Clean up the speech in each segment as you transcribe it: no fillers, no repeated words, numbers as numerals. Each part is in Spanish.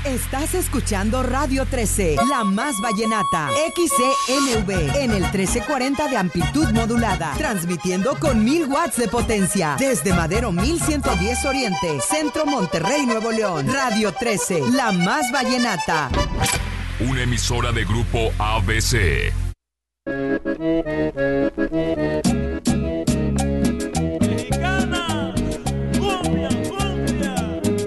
Estás escuchando Radio 13, la más vallenata, XCNV, en el 1340 de amplitud modulada, transmitiendo con 1000 watts de potencia, desde Madero 1110 Oriente, Centro Monterrey, Nuevo León. Radio 13, la más vallenata. Una emisora de Grupo ABC. Mexicana, cumbia, cumbia.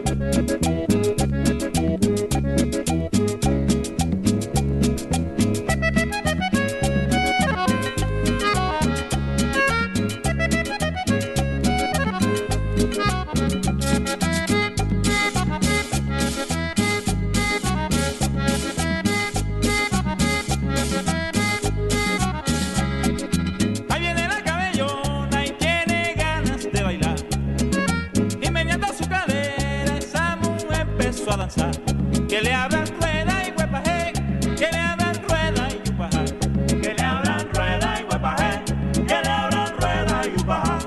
A danzar, que le abran rueda y huepaje, que le abran rueda y huepaje, que le abran rueda y huepaje, que le abran rueda y huepaje.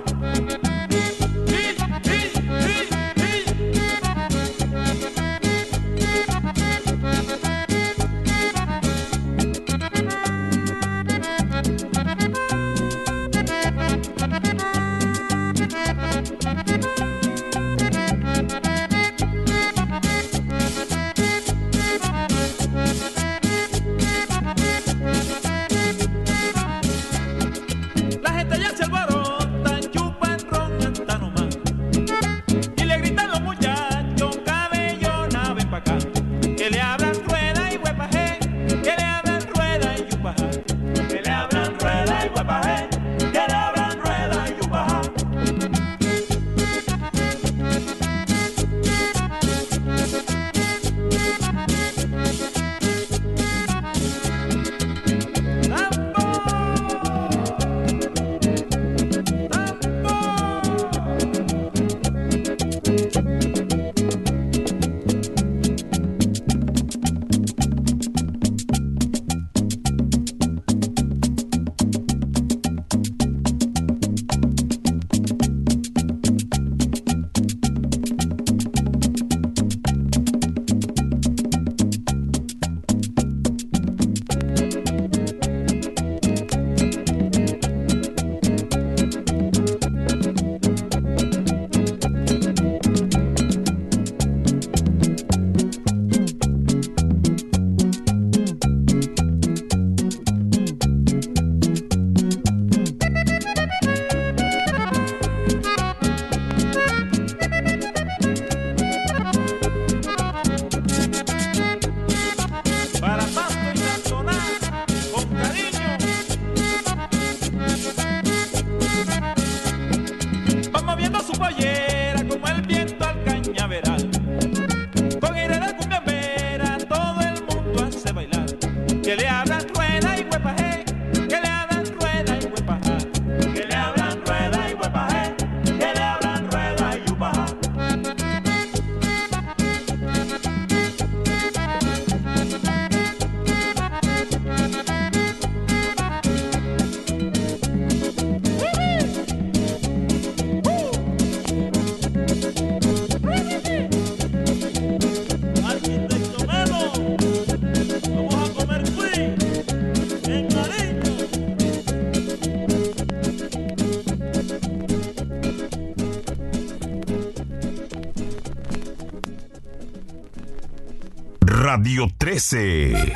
Radio 13.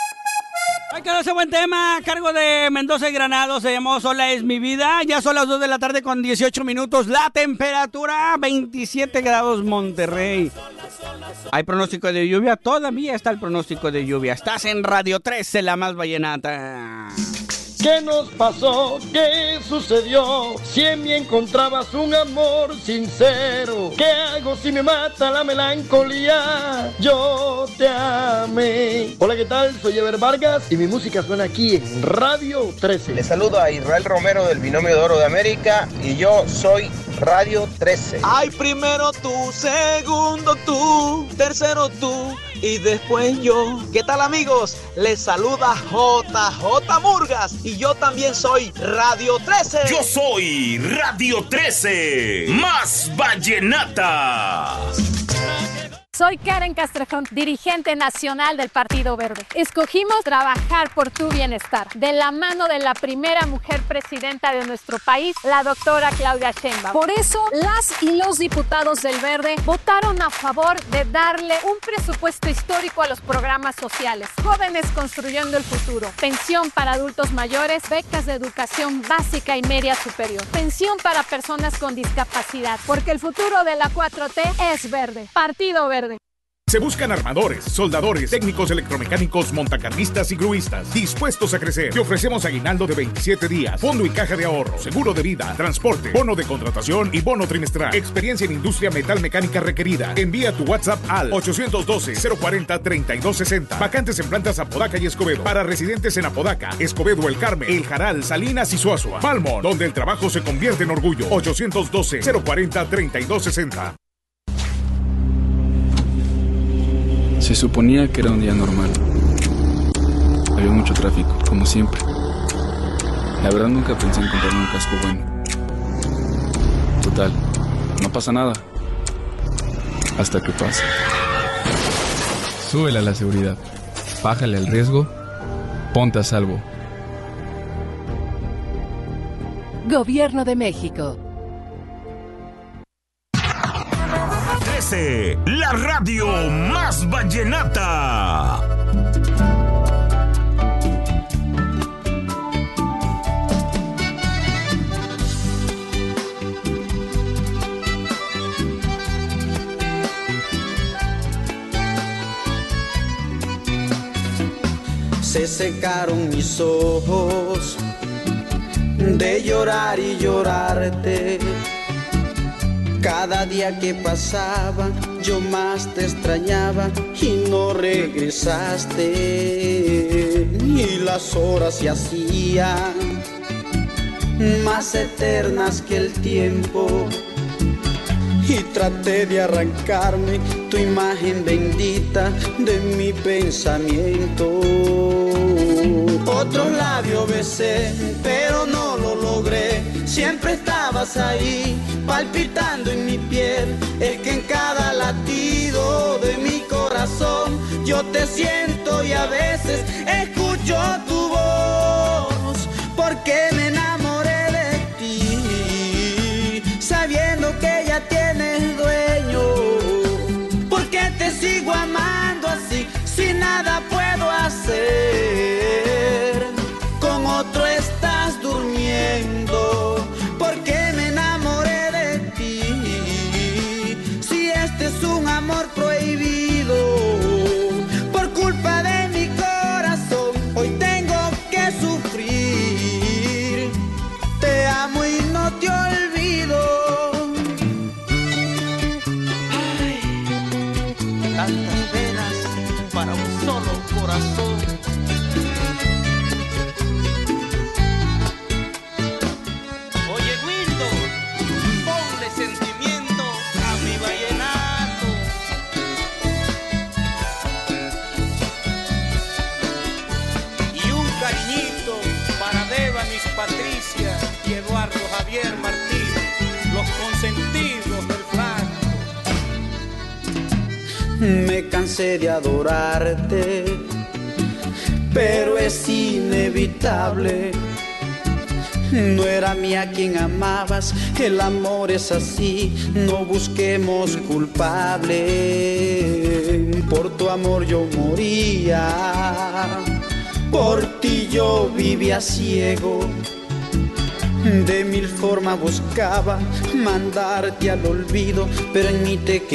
Ay, claro, ese buen tema a cargo de Mendoza y Granados, se llamó Sola es mi vida. Ya son las 2 de la tarde con 18 minutos. La temperatura 27 grados Monterrey. Hay pronóstico de lluvia, todavía está el pronóstico de lluvia. Estás en Radio 13, la más vallenata. ¿Qué nos pasó? ¿Qué sucedió? Si en mí encontrabas un amor sincero, ¿qué hago si me mata la melancolía? Yo te amé. Hola, ¿qué tal? Soy Ever Vargas y mi música suena aquí en Radio 13. Les saludo a Israel Romero del Binomio de Oro de América y yo soy Radio 13. Ay, primero tú, segundo tú, tercero tú y después yo. ¿Qué tal, amigos? Les saluda JJ Murgas y yo también soy Radio 13. Yo soy Radio 13, más vallenata. Soy Karen Castrejón, dirigente nacional del Partido Verde. Escogimos trabajar por tu bienestar, de la mano de la primera mujer presidenta de nuestro país, la doctora Claudia Sheinbaum. Por eso, las y los diputados del Verde votaron a favor de darle un presupuesto histórico a los programas sociales. Jóvenes construyendo el futuro, pensión para adultos mayores, becas de educación básica y media superior, pensión para personas con discapacidad, porque el futuro de la 4T es verde. Partido Verde. Se buscan armadores, soldadores, técnicos electromecánicos, montacarguistas y gruistas dispuestos a crecer. Te ofrecemos aguinaldo de 27 días, fondo y caja de ahorro, seguro de vida, transporte, bono de contratación y bono trimestral. Experiencia en industria metalmecánica requerida. Envía tu WhatsApp al 812-040-3260. Vacantes en plantas Apodaca y Escobedo. Para residentes en Apodaca, Escobedo, El Carmen, El Jaral, Salinas y Suazua. Valmont, donde el trabajo se convierte en orgullo. 812-040-3260. Se suponía que era un día normal. Había mucho tráfico, como siempre. La verdad nunca pensé en comprarme un casco bueno. Total, no pasa nada. Hasta que pasa. Súbele a la seguridad. Bájale al riesgo. Ponte a salvo. Gobierno de México. La radio más vallenata. Se secaron mis ojos de llorar y llorarte. Cada día que pasaba yo más te extrañaba y no regresaste. Y las horas se hacían más eternas que el tiempo. Y traté de arrancarme tu imagen bendita de mi pensamiento. Otro labio besé, pero no lo logré. Siempre estabas ahí, palpitando en mi piel. Es que en cada latido de mi corazón yo te siento y a veces escucho tu voz. Porque me enamoré de ti, sabiendo que ya tienes dueño. Porque te sigo amando así, si nada puedo hacer. Con otro estás durmiendo. Porque me enamoré de ti, si este es un amor prohibido. Por culpa de mi corazón hoy tengo que sufrir. Te amo y no te olvido. Ay, tantas penas para un solo corazón. Patricia y Eduardo Javier Martín, los consentidos del flaco. Me cansé de adorarte, pero es inevitable. No era mía quien amabas, el amor es así, no busquemos culpable. Por tu amor yo moría, por ti yo vivía ciego. De mil formas buscaba mandarte al olvido, pero en mí te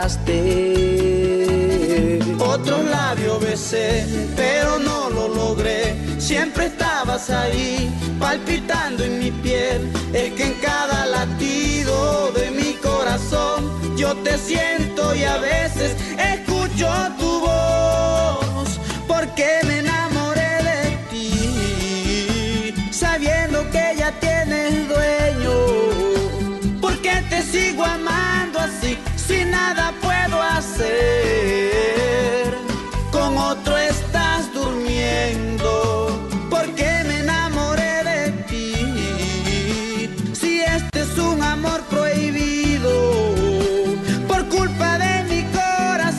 quedaste. Otro labio besé, pero no lo logré. Siempre estabas ahí, palpitando en mi piel. Es que en cada latido de mi corazón yo te siento y a veces escucho tu voz. Porque me enamoré de ti, sabiendo que ya tienes dueño. Porque te sigo amando así, si nada puedo hacer. Con otro estás durmiendo. Porque me enamoré de ti, si este es un amor prohibido. Por culpa de mi corazón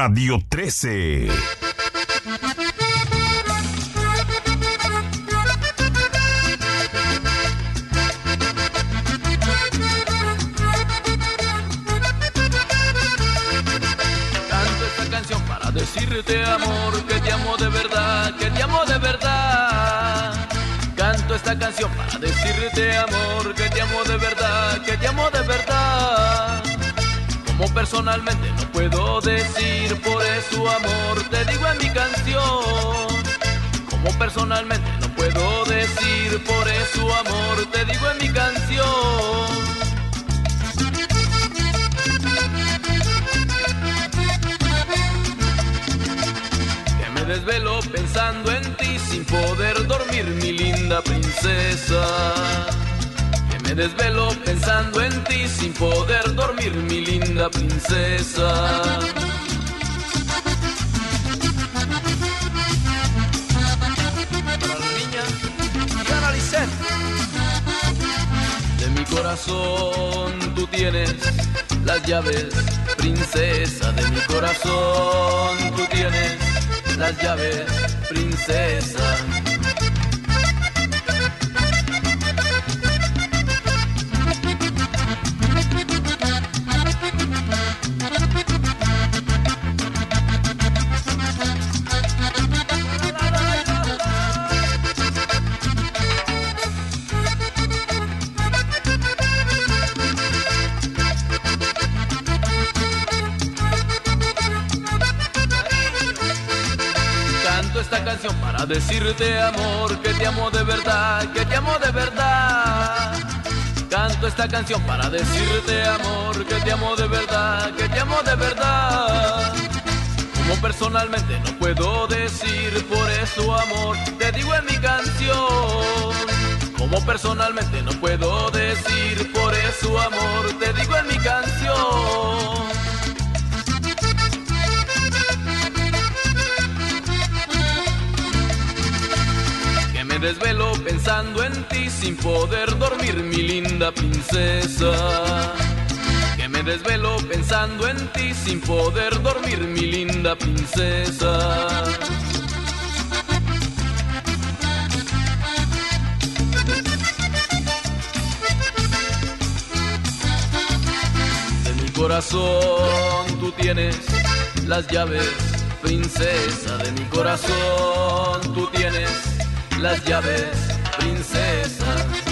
Radio 13. Decirte amor, que te amo de verdad, que te amo de verdad. Canto esta canción para decirte amor, que te amo de verdad, que te amo de verdad. Como personalmente no puedo decir, por eso amor te digo en mi canción. Como personalmente no puedo decir, por eso amor te digo en mi canción. Desvelo pensando en ti sin poder dormir, mi linda princesa. Que me desvelo pensando en ti sin poder dormir, mi linda princesa. Para la niña Diana Lisset. De mi corazón tú tienes las llaves, princesa. De mi corazón tú tienes las llaves, princesa. Esta canción para decirte amor, que te amo de verdad, que te amo de verdad. Canto esta canción para decirte amor, que te amo de verdad, que te amo de verdad. Como personalmente no puedo decir, por eso amor te digo en mi canción. Como personalmente no puedo decir, por eso amor te digo en mi canción. Me desvelo pensando en ti sin poder dormir, mi linda princesa. Que me desvelo pensando en ti sin poder dormir, mi linda princesa. De mi corazón tú tienes las llaves, princesa. De mi corazón tú tienes las llaves, princesa.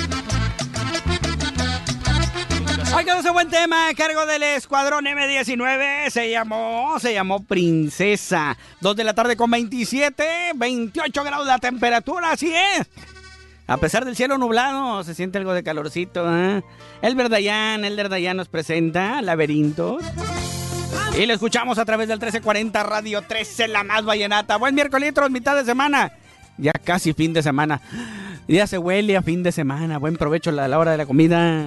Ahí quedó ese buen tema a cargo del Escuadrón M19. Se llamó Princesa. 2 de la tarde con 27, 28 grados la temperatura, así es. A pesar del cielo nublado, se siente algo de calorcito, ¿eh? Elder Dayan nos presenta Laberintos. Y lo escuchamos a través del 1340 Radio 13, la más vallenata. Buen miércoles, mitad de semana. Ya casi fin de semana. Ya se huele a fin de semana. Buen provecho a la hora de la comida.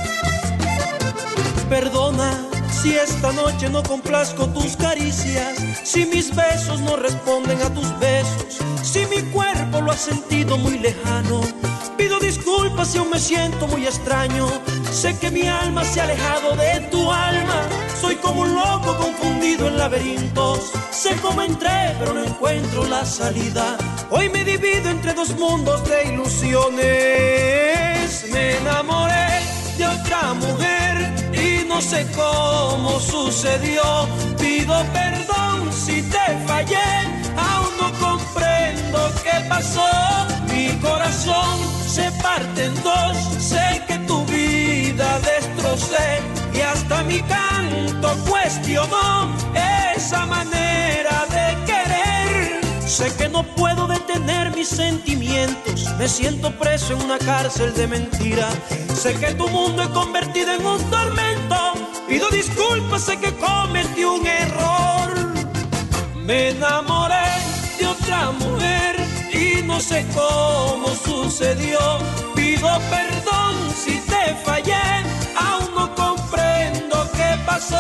Perdona si esta noche no complazco tus caricias, si mis besos no responden a tus besos, si mi cuerpo lo ha sentido muy lejano. Pido disculpas si aún me siento muy extraño. Sé que mi alma se ha alejado de tu alma. Soy como un loco confundido en laberintos. Sé cómo entré, pero no encuentro la salida. Hoy me divido entre dos mundos de ilusiones. Me enamoré de otra mujer y no sé cómo sucedió. Pido perdón si te fallé, aún no comprendo qué pasó. Mi corazón se parte en dos, sé que tu vida destrocé y hasta mi canto cuestionó esa manera de querer. Sé que no puedo detener mis sentimientos, me siento preso en una cárcel de mentira. Sé que tu mundo he convertido en un tormento, pido disculpas, sé que cometí un error. Me enamoré de otra mujer y no sé cómo sucedió. Pido perdón si te fallé, aún no comprendo qué pasó.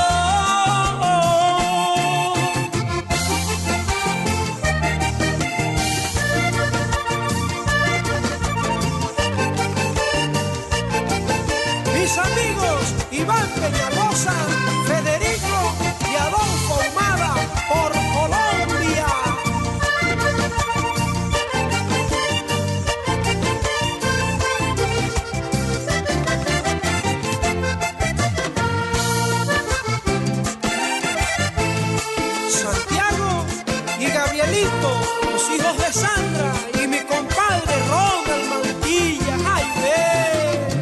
Mis amigos Iván Peñalosa, Federico y Adolfo Humada, Gabrielito, los hijos de Sandra y mi compadre Ronald Mantilla. ¡Ay, ve!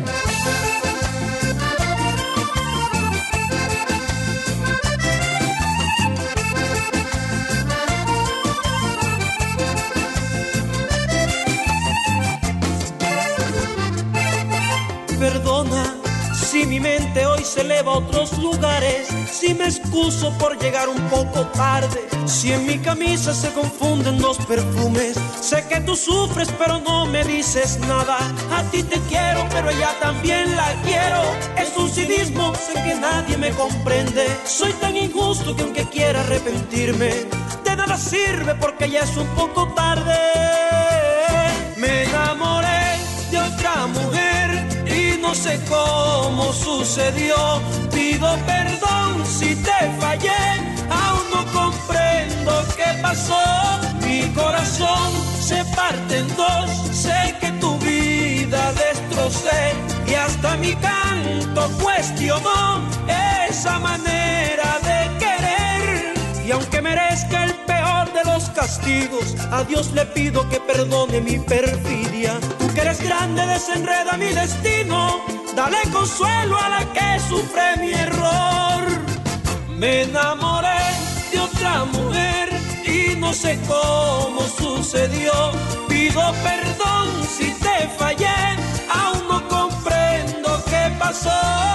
Perdona si mi mente hoy se eleva a otros lugares, si me excuso por llegar un poco tarde, si en mi camisa se confunden dos perfumes. Sé que tú sufres pero no me dices nada. A ti te quiero pero ella también la quiero. Es un cinismo, sé que nadie me comprende. Soy tan injusto que aunque quiera arrepentirme, de nada sirve porque ya es un poco tarde. Me enamoré de otra mujer y no sé cómo sucedió. Pido perdón si te fallé, aún no comprendo qué pasó. Mi corazón se parte en dos, sé que tu vida destrocé y hasta mi canto cuestionó esa manera de querer. Y aunque merezca el peor de los castigos, a Dios le pido que perdone mi perfidia. Tú que eres grande, desenreda mi destino, dale consuelo a la que sufre mi error. Me enamoré de otra mujer y no sé cómo sucedió. Pido perdón si te fallé, aún no comprendo qué pasó.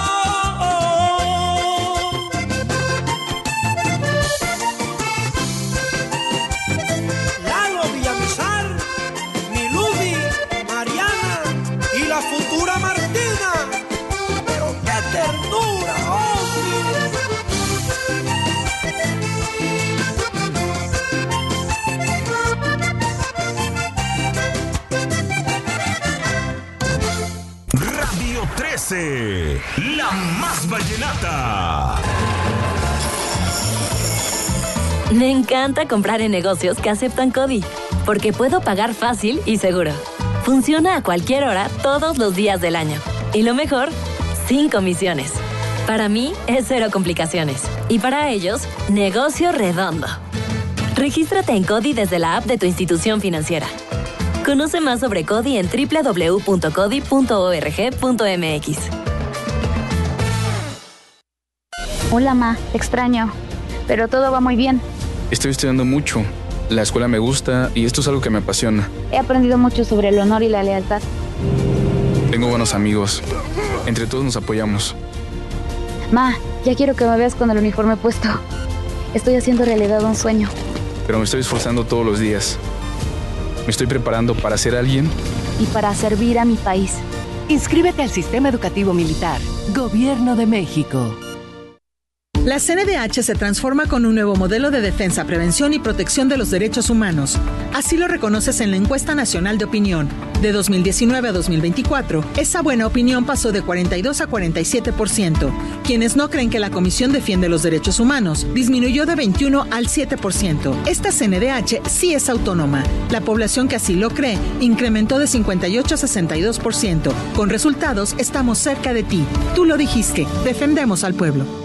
La futura Martina, pero qué ternura, Radio 13, la más vallenata. Me encanta comprar en negocios que aceptan CODI, porque puedo pagar fácil y seguro. Funciona a cualquier hora, todos los días del año. Y lo mejor, sin comisiones. Para mí, es cero complicaciones. Y para ellos, negocio redondo. Regístrate en CODI desde la app de tu institución financiera. Conoce más sobre CODI en www.codi.org.mx. Hola, Ma, te extraño, pero todo va muy bien. Estoy estudiando mucho. La escuela me gusta y esto es algo que me apasiona. He aprendido mucho sobre el honor y la lealtad. Tengo buenos amigos. Entre todos nos apoyamos. Ma, ya quiero que me veas con el uniforme puesto. Estoy haciendo realidad un sueño. Pero me estoy esforzando todos los días. Me estoy preparando para ser alguien. Y para servir a mi país. Inscríbete al Sistema Educativo Militar. Gobierno de México. La CNDH se transforma con un nuevo modelo de defensa, prevención y protección de los derechos humanos. Así lo reconoces en la encuesta nacional de opinión. De 2019 a 2024, esa buena opinión pasó de 42 a 47%. Quienes no creen que la Comisión defiende los derechos humanos disminuyó de 21 al 7%. Esta CNDH sí es autónoma. La población que así lo cree incrementó de 58 a 62%. Con resultados, estamos cerca de ti. Tú lo dijiste, defendemos al pueblo.